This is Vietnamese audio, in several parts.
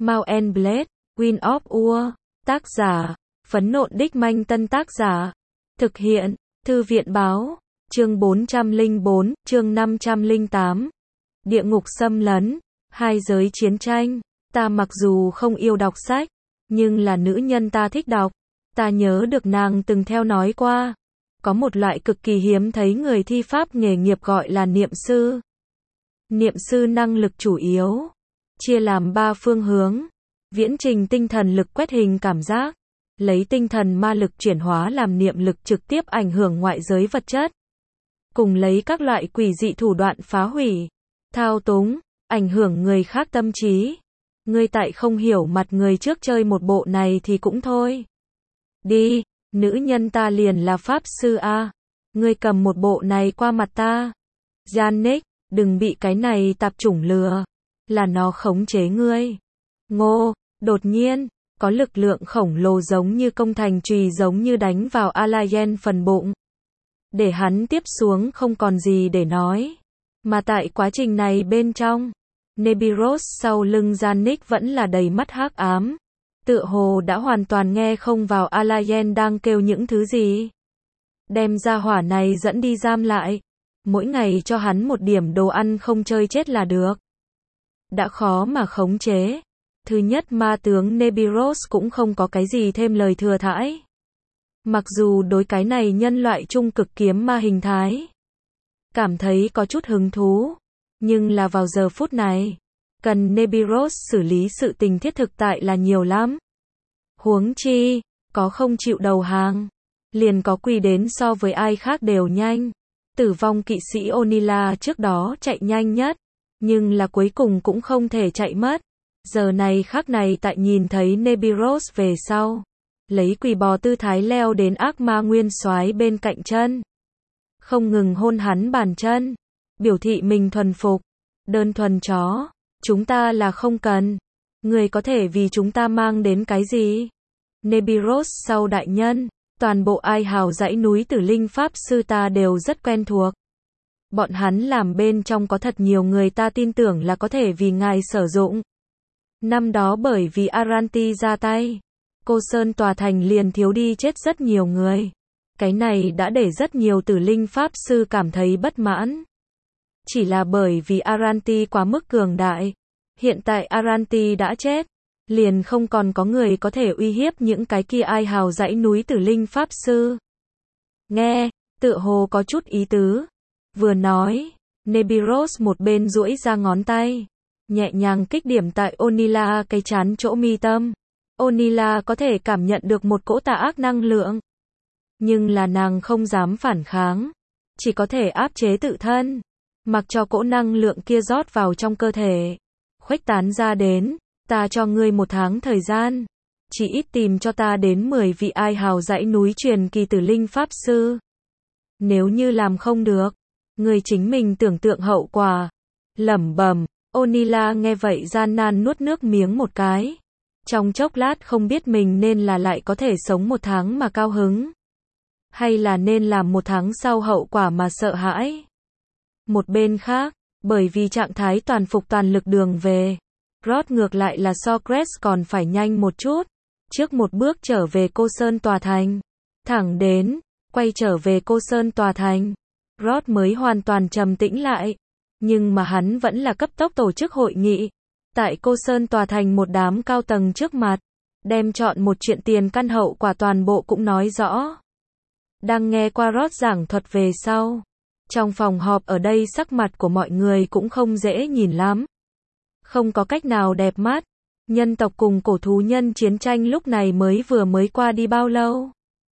Mount and Blade, Wind of War. Tác giả, Phấn Nộn Đích Manh. Tân tác giả, thực hiện, Thư viện báo. Chương 404, chương 508. Địa ngục xâm lấn, hai giới chiến tranh. Ta mặc dù không yêu đọc sách, nhưng là nữ nhân ta thích đọc. Ta nhớ được nàng từng theo nói qua, có một loại cực kỳ hiếm thấy người thi pháp nghề nghiệp gọi là niệm sư. Niệm sư năng lực chủ yếu chia làm 3 phương hướng: viễn trình tinh thần lực quét hình cảm giác, lấy tinh thần ma lực chuyển hóa làm niệm lực trực tiếp ảnh hưởng ngoại giới vật chất, cùng lấy các loại quỷ dị thủ đoạn phá hủy, thao túng, ảnh hưởng người khác tâm trí. Ngươi tại không hiểu mặt người trước chơi một bộ này thì cũng thôi. Đi, nữ nhân ta liền là pháp sư a. Ngươi cầm một bộ này qua mặt ta. Janek, đừng bị cái này tạp chủng lừa, là nó khống chế ngươi. Ngô, đột nhiên, có lực lượng khổng lồ giống như công thành chùy giống như đánh vào Alayen phần bụng, để hắn tiếp xuống không còn gì để nói. Mà tại quá trình này bên trong, Nebiros sau lưng Janek vẫn là đầy mắt hắc ám, tựa hồ đã hoàn toàn nghe không vào Alayen đang kêu những thứ gì. Đem ra hỏa này dẫn đi giam lại, mỗi ngày cho hắn một điểm đồ ăn không chơi chết là được. Đã khó mà khống chế. Thứ nhất, ma tướng Nebiros cũng không có cái gì thêm lời thừa thãi. Mặc dù đối cái này nhân loại trung cực kiếm ma hình thái cảm thấy có chút hứng thú, nhưng là vào giờ phút này, cần Nebiros xử lý sự tình thiết thực tại là nhiều lắm. Huống chi, có không chịu đầu hàng, liền có quỳ đến so với ai khác đều nhanh. Tử vong kỵ sĩ Onila trước đó chạy nhanh nhất, nhưng là cuối cùng cũng không thể chạy mất. Giờ này khắc này tại nhìn thấy Nebiros về sau, lấy quỳ bò tư thái leo đến ác ma nguyên soái bên cạnh chân, không ngừng hôn hắn bàn chân, biểu thị mình thuần phục. Đơn thuần chó, chúng ta là không cần. Người có thể vì chúng ta mang đến cái gì? Nebiros sau đại nhân, toàn bộ ai hào dãy núi Tử Linh Pháp Sư ta đều rất quen thuộc. Bọn hắn làm bên trong có thật nhiều người ta tin tưởng là có thể vì ngài sử dụng. Năm đó bởi vì Aranti ra tay, Cô Sơn tòa thành liền thiếu đi chết rất nhiều người. Cái này đã để rất nhiều Tử Linh Pháp Sư cảm thấy bất mãn. Chỉ là bởi vì Aranti quá mức cường đại. Hiện tại Aranti đã chết, liền không còn có người có thể uy hiếp những cái kia ai hào dãy núi Tử Linh Pháp Sư. Nghe, tựa hồ có chút ý tứ. Vừa nói, Nebiros một bên duỗi ra ngón tay, nhẹ nhàng kích điểm tại Onila cái chán chỗ mi tâm. Onila có thể cảm nhận được một cỗ tà ác năng lượng, nhưng là nàng không dám phản kháng, chỉ có thể áp chế tự thân, mặc cho cỗ năng lượng kia rót vào trong cơ thể, khuếch tán ra đến. Ta cho ngươi 1 tháng thời gian, chỉ ít tìm cho ta đến 10 vị ai hào dãy núi truyền kỳ Tử Linh Pháp Sư. Nếu như làm không được, ngươi chính mình tưởng tượng hậu quả. Lẩm bẩm, Onila nghe vậy gian nan nuốt nước miếng một cái. Trong chốc lát không biết mình nên là lại có thể sống 1 tháng mà cao hứng, hay là nên làm 1 tháng sau hậu quả mà sợ hãi. Một bên khác, bởi vì trạng thái toàn phục toàn lực đường về, Rod ngược lại là Socrates còn phải nhanh một chút, trước một bước trở về Cô Sơn tòa thành. Thẳng đến, quay trở về Cô Sơn tòa thành, Rod mới hoàn toàn trầm tĩnh lại. Nhưng mà hắn vẫn là cấp tốc tổ chức hội nghị. Tại Cô Sơn tòa thành một đám cao tầng trước mặt, đem chọn một chuyện tiền căn hậu quả toàn bộ cũng nói rõ. Đang nghe qua Rod giảng thuật về sau, trong phòng họp ở đây sắc mặt của mọi người cũng không dễ nhìn lắm. Không có cách nào đẹp mắt. Nhân tộc cùng cổ thú nhân chiến tranh lúc này mới qua đi bao lâu?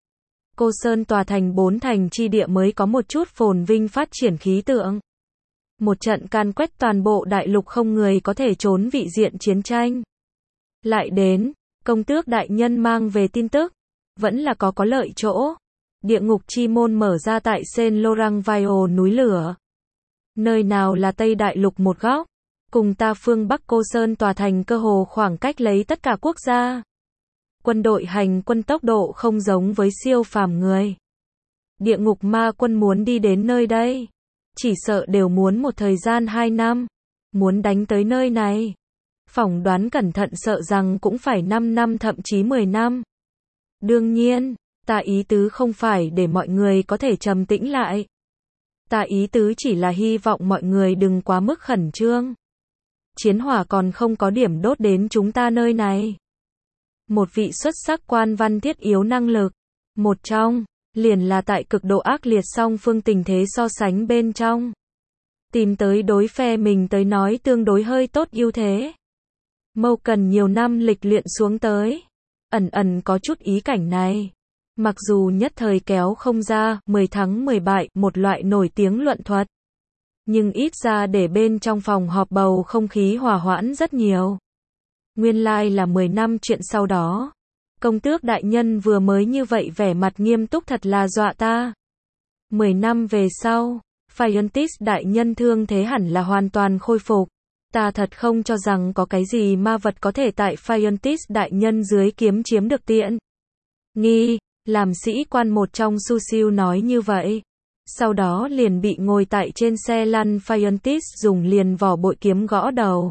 Cô Sơn tòa thành 4 thành chi địa mới có một chút phồn vinh phát triển khí tượng. Một trận can quét toàn bộ đại lục không người có thể trốn vị diện chiến tranh. Lại đến, công tước đại nhân mang về tin tức, vẫn là có lợi chỗ. Địa ngục chi môn mở ra tại Saint Laurent Valley núi lửa. Nơi nào là Tây Đại Lục một góc, cùng ta phương Bắc Cô Sơn tòa thành cơ hồ khoảng cách lấy tất cả quốc gia. Quân đội hành quân tốc độ không giống với siêu phàm người. Địa ngục ma quân muốn đi đến nơi đây, chỉ sợ đều muốn một thời gian 2 năm. Muốn đánh tới nơi này, phỏng đoán cẩn thận sợ rằng cũng phải 5 năm thậm chí 10 năm. Đương nhiên, ta ý tứ không phải để mọi người có thể trầm tĩnh lại. Ta ý tứ chỉ là hy vọng mọi người đừng quá mức khẩn trương. Chiến hỏa còn không có điểm đốt đến chúng ta nơi này. Một vị xuất sắc quan văn thiết yếu năng lực. Một trong, liền là tại cực độ ác liệt song phương tình thế so sánh bên trong. Tìm tới đối phe mình tới nói tương đối hơi tốt ưu thế. Mâu cần nhiều năm lịch luyện xuống tới. Ẩn ẩn có chút ý cảnh này. Mặc dù nhất thời kéo không ra, 10 thắng 10 bại, một loại nổi tiếng luận thuật. Nhưng ít ra để bên trong phòng họp bầu không khí hòa hoãn rất nhiều. Nguyên lai là 10 năm chuyện sau đó. Công tước đại nhân vừa mới như vậy vẻ mặt nghiêm túc thật là dọa ta. 10 năm về sau, Phiontis đại nhân thương thế hẳn là hoàn toàn khôi phục. Ta thật không cho rằng có cái gì ma vật có thể tại Phiontis đại nhân dưới kiếm chiếm được tiện nghi. Làm sĩ quan một trong Su Siêu nói như vậy. Sau đó liền bị ngồi tại trên xe lăn Phiontis dùng liền vỏ bội kiếm gõ đầu.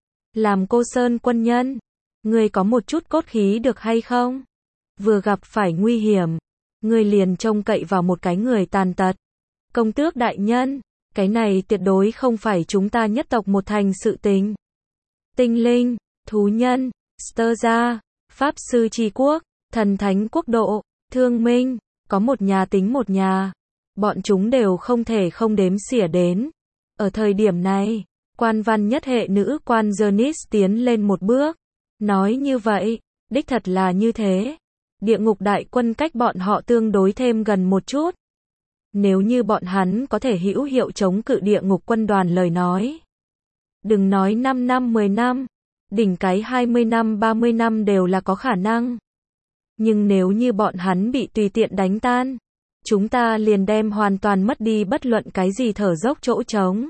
Làm Cô Sơn quân nhân, ngươi có một chút cốt khí được hay không? Vừa gặp phải nguy hiểm, ngươi liền trông cậy vào một cái người tàn tật. Công tước đại nhân, cái này tuyệt đối không phải chúng ta nhất tộc một thành sự tình. Tinh linh, thú nhân, Sterza, pháp sư tri quốc, thần thánh quốc độ, thương minh, có một nhà tính một nhà. Bọn chúng đều không thể không đếm xỉa đến. Ở thời điểm này, quan văn nhất hệ nữ quan Jonis tiến lên một bước. Nói như vậy, đích thật là như thế. Địa ngục đại quân cách bọn họ tương đối thêm gần một chút. Nếu như bọn hắn có thể hữu hiệu chống cự địa ngục quân đoàn lời nói. Đừng nói 5 năm 10 năm, đỉnh cái 20 năm 30 năm đều là có khả năng. Nhưng nếu như bọn hắn bị tùy tiện đánh tan, chúng ta liền đem hoàn toàn mất đi bất luận cái gì thở dốc chỗ trống.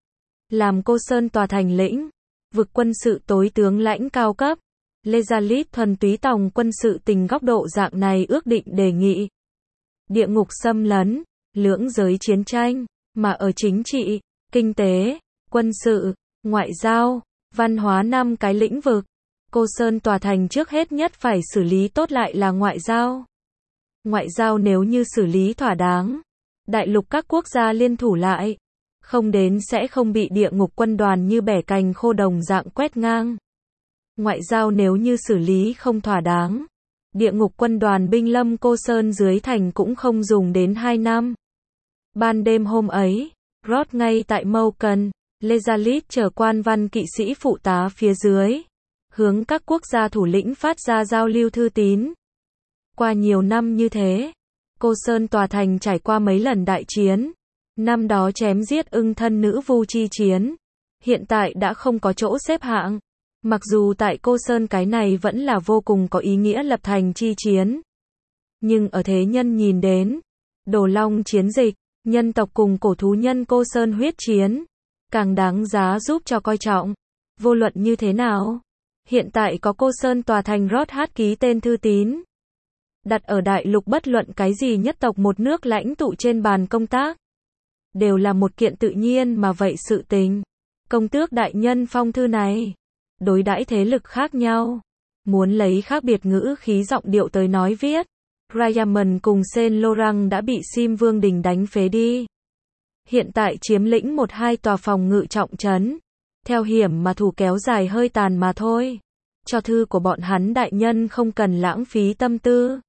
Làm Cô Sơn tòa thành lĩnh, vực quân sự tối tướng lãnh cao cấp, Lezalit thuần túy tòng quân sự tình góc độ dạng này ước định đề nghị. Địa ngục xâm lấn, lưỡng giới chiến tranh, mà ở chính trị, kinh tế, quân sự, ngoại giao, văn hóa 5 cái lĩnh vực. Cô Sơn tòa thành trước hết nhất phải xử lý tốt lại là ngoại giao. Ngoại giao nếu như xử lý thỏa đáng, đại lục các quốc gia liên thủ lại, không đến sẽ không bị địa ngục quân đoàn như bẻ cành khô đồng dạng quét ngang. Ngoại giao nếu như xử lý không thỏa đáng, địa ngục quân đoàn binh lâm Cô Sơn dưới thành cũng không dùng đến 2 năm. Ban đêm hôm ấy, Rod ngay tại Mâu Cần, Lezalit chở quan văn kỵ sĩ phụ tá phía dưới, hướng các quốc gia thủ lĩnh phát ra giao lưu thư tín. Qua nhiều năm như thế, Cô Sơn tòa thành trải qua mấy lần đại chiến. Năm đó chém giết ưng thân nữ vu chi chiến. Hiện tại đã không có chỗ xếp hạng. Mặc dù tại Cô Sơn cái này vẫn là vô cùng có ý nghĩa lập thành chi chiến. Nhưng ở thế nhân nhìn đến, Đồ Long chiến dịch, nhân tộc cùng cổ thú nhân Cô Sơn huyết chiến, càng đáng giá giúp cho coi trọng. Vô luận như thế nào, hiện tại có Cô Sơn tòa thành Rod hát ký tên thư tín. Đặt ở đại lục bất luận cái gì nhất tộc một nước lãnh tụ trên bàn công tác. Đều là một kiện tự nhiên mà vậy sự tình. Công tước đại nhân phong thư này, đối đãi thế lực khác nhau. Muốn lấy khác biệt ngữ khí giọng điệu tới nói viết. Raymond cùng Saint Laurent đã bị Sim Vương Đình đánh phế đi. Hiện tại chiếm lĩnh 1-2 tòa phòng ngự trọng trấn. Theo hiểm mà thủ kéo dài hơi tàn mà thôi. Cho thư của bọn hắn đại nhân không cần lãng phí tâm tư.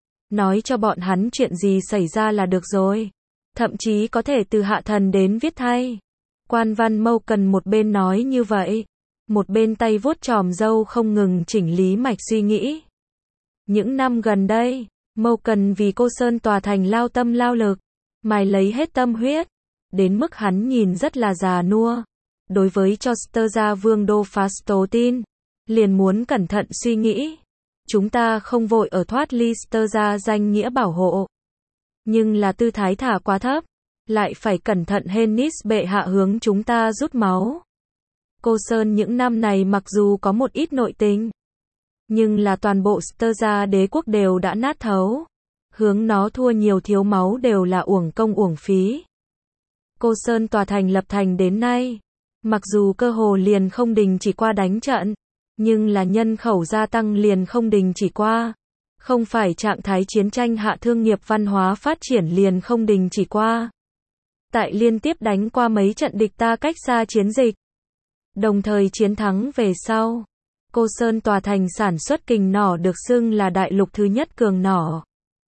Nói cho bọn hắn chuyện gì xảy ra là được rồi. Thậm chí có thể từ hạ thần đến viết thay. Quan văn Mâu Cần một bên nói như vậy. Một bên tay vuốt chòm râu không ngừng chỉnh lý mạch suy nghĩ. Những năm gần đây, Mâu Cần vì Cô Sơn tòa thành lao tâm lao lực. Mài lấy hết tâm huyết. Đến mức hắn nhìn rất là già nua. Đối với cho Sterza vương đô Fastotin, liền muốn cẩn thận suy nghĩ. Chúng ta không vội ở thoát ly Sterza danh nghĩa bảo hộ. Nhưng là tư thái thả quá thấp. Lại phải cẩn thận Hennis bệ hạ hướng chúng ta rút máu. Cô Sơn những năm này mặc dù có một ít nội tình. Nhưng là toàn bộ Sterza đế quốc đều đã nát thấu. Hướng nó thua nhiều thiếu máu đều là uổng công uổng phí. Cô Sơn tòa thành lập thành đến nay. Mặc dù cơ hồ liền không đình chỉ qua đánh trận, nhưng là nhân khẩu gia tăng liền không đình chỉ qua. Không phải trạng thái chiến tranh hạ thương nghiệp văn hóa phát triển liền không đình chỉ qua. Tại liên tiếp đánh qua mấy trận địch ta cách xa chiến dịch, đồng thời chiến thắng về sau, Cô Sơn tòa thành sản xuất kình nỏ được xưng là đại lục thứ nhất cường nỏ.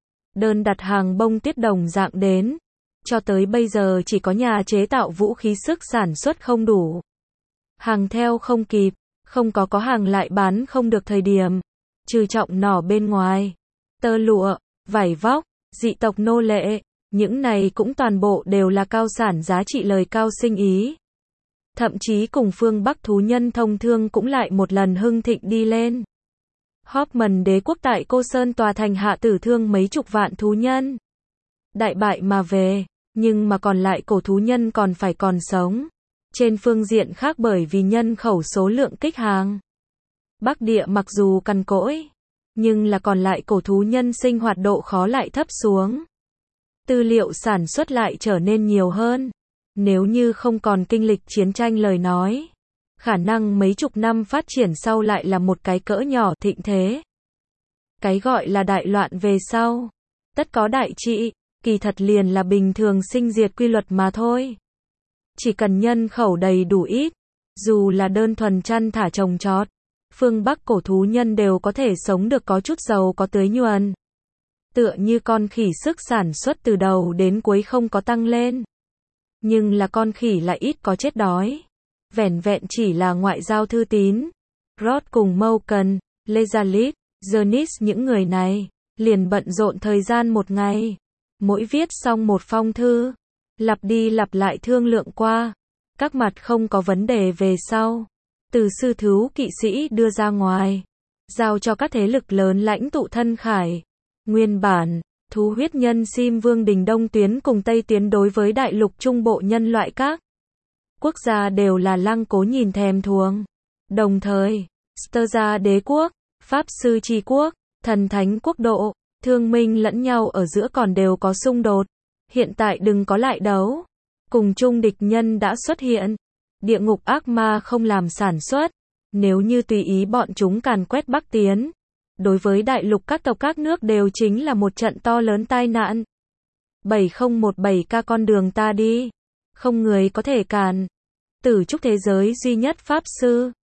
Đơn đặt hàng bông tuyết đồng dạng đến, cho tới bây giờ chỉ có nhà chế tạo vũ khí sức sản xuất không đủ. Hàng theo không kịp, không có hàng lại bán không được thời điểm. Trừ trọng nỏ bên ngoài, tơ lụa, vải vóc, dị tộc nô lệ, những này cũng toàn bộ đều là cao sản giá trị lời cao sinh ý. Thậm chí cùng phương Bắc thú nhân thông thương cũng lại một lần hưng thịnh đi lên. Hoffman đế quốc tại Cô Sơn tòa thành hạ tử thương mấy chục vạn thú nhân. Đại bại mà về, nhưng mà còn lại cổ thú nhân còn phải còn sống. Trên phương diện khác bởi vì nhân khẩu số lượng kích hàng. Bắc địa mặc dù cằn cỗi, nhưng là còn lại cổ thú nhân sinh hoạt độ khó lại thấp xuống. Tư liệu sản xuất lại trở nên nhiều hơn. Nếu như không còn kinh lịch chiến tranh lời nói, khả năng mấy chục năm phát triển sau lại là một cái cỡ nhỏ thịnh thế. Cái gọi là đại loạn về sau, tất có đại trị, kỳ thật liền là bình thường sinh diệt quy luật mà thôi. Chỉ cần nhân khẩu đầy đủ ít, dù là đơn thuần chăn thả trồng trọt, phương Bắc cổ thú nhân đều có thể sống được có chút giàu có tưới nhuần. Tựa như con khỉ sức sản xuất từ đầu đến cuối không có tăng lên. Nhưng là con khỉ lại ít có chết đói. Vẻn vẹn chỉ là ngoại giao thư tín. Roth cùng Morgan, Lezalit, Jernis những người này, liền bận rộn thời gian một ngày. Mỗi viết xong một phong thư, lặp đi lặp lại thương lượng qua. Các mặt không có vấn đề về sau. Từ sư thú kỵ sĩ đưa ra ngoài. Giao cho các thế lực lớn lãnh tụ thân khải. Nguyên bản, thú huyết nhân Sim Vương đình Đông tuyến cùng Tây tuyến đối với đại lục trung bộ nhân loại các quốc gia đều là lăng cố nhìn thèm thuồng. Đồng thời, Sterza đế quốc, Pháp sư tri quốc, thần thánh quốc độ, thương minh lẫn nhau ở giữa còn đều có xung đột. Hiện tại đừng có lại đấu. Cùng chung địch nhân đã xuất hiện. Địa ngục ác ma không làm sản xuất. Nếu như tùy ý bọn chúng càn quét Bắc tiến, đối với đại lục các tộc các nước đều chính là một trận to lớn tai nạn. 7017K con đường ta đi. Không người có thể cản. Tử trúc thế giới duy nhất Pháp sư.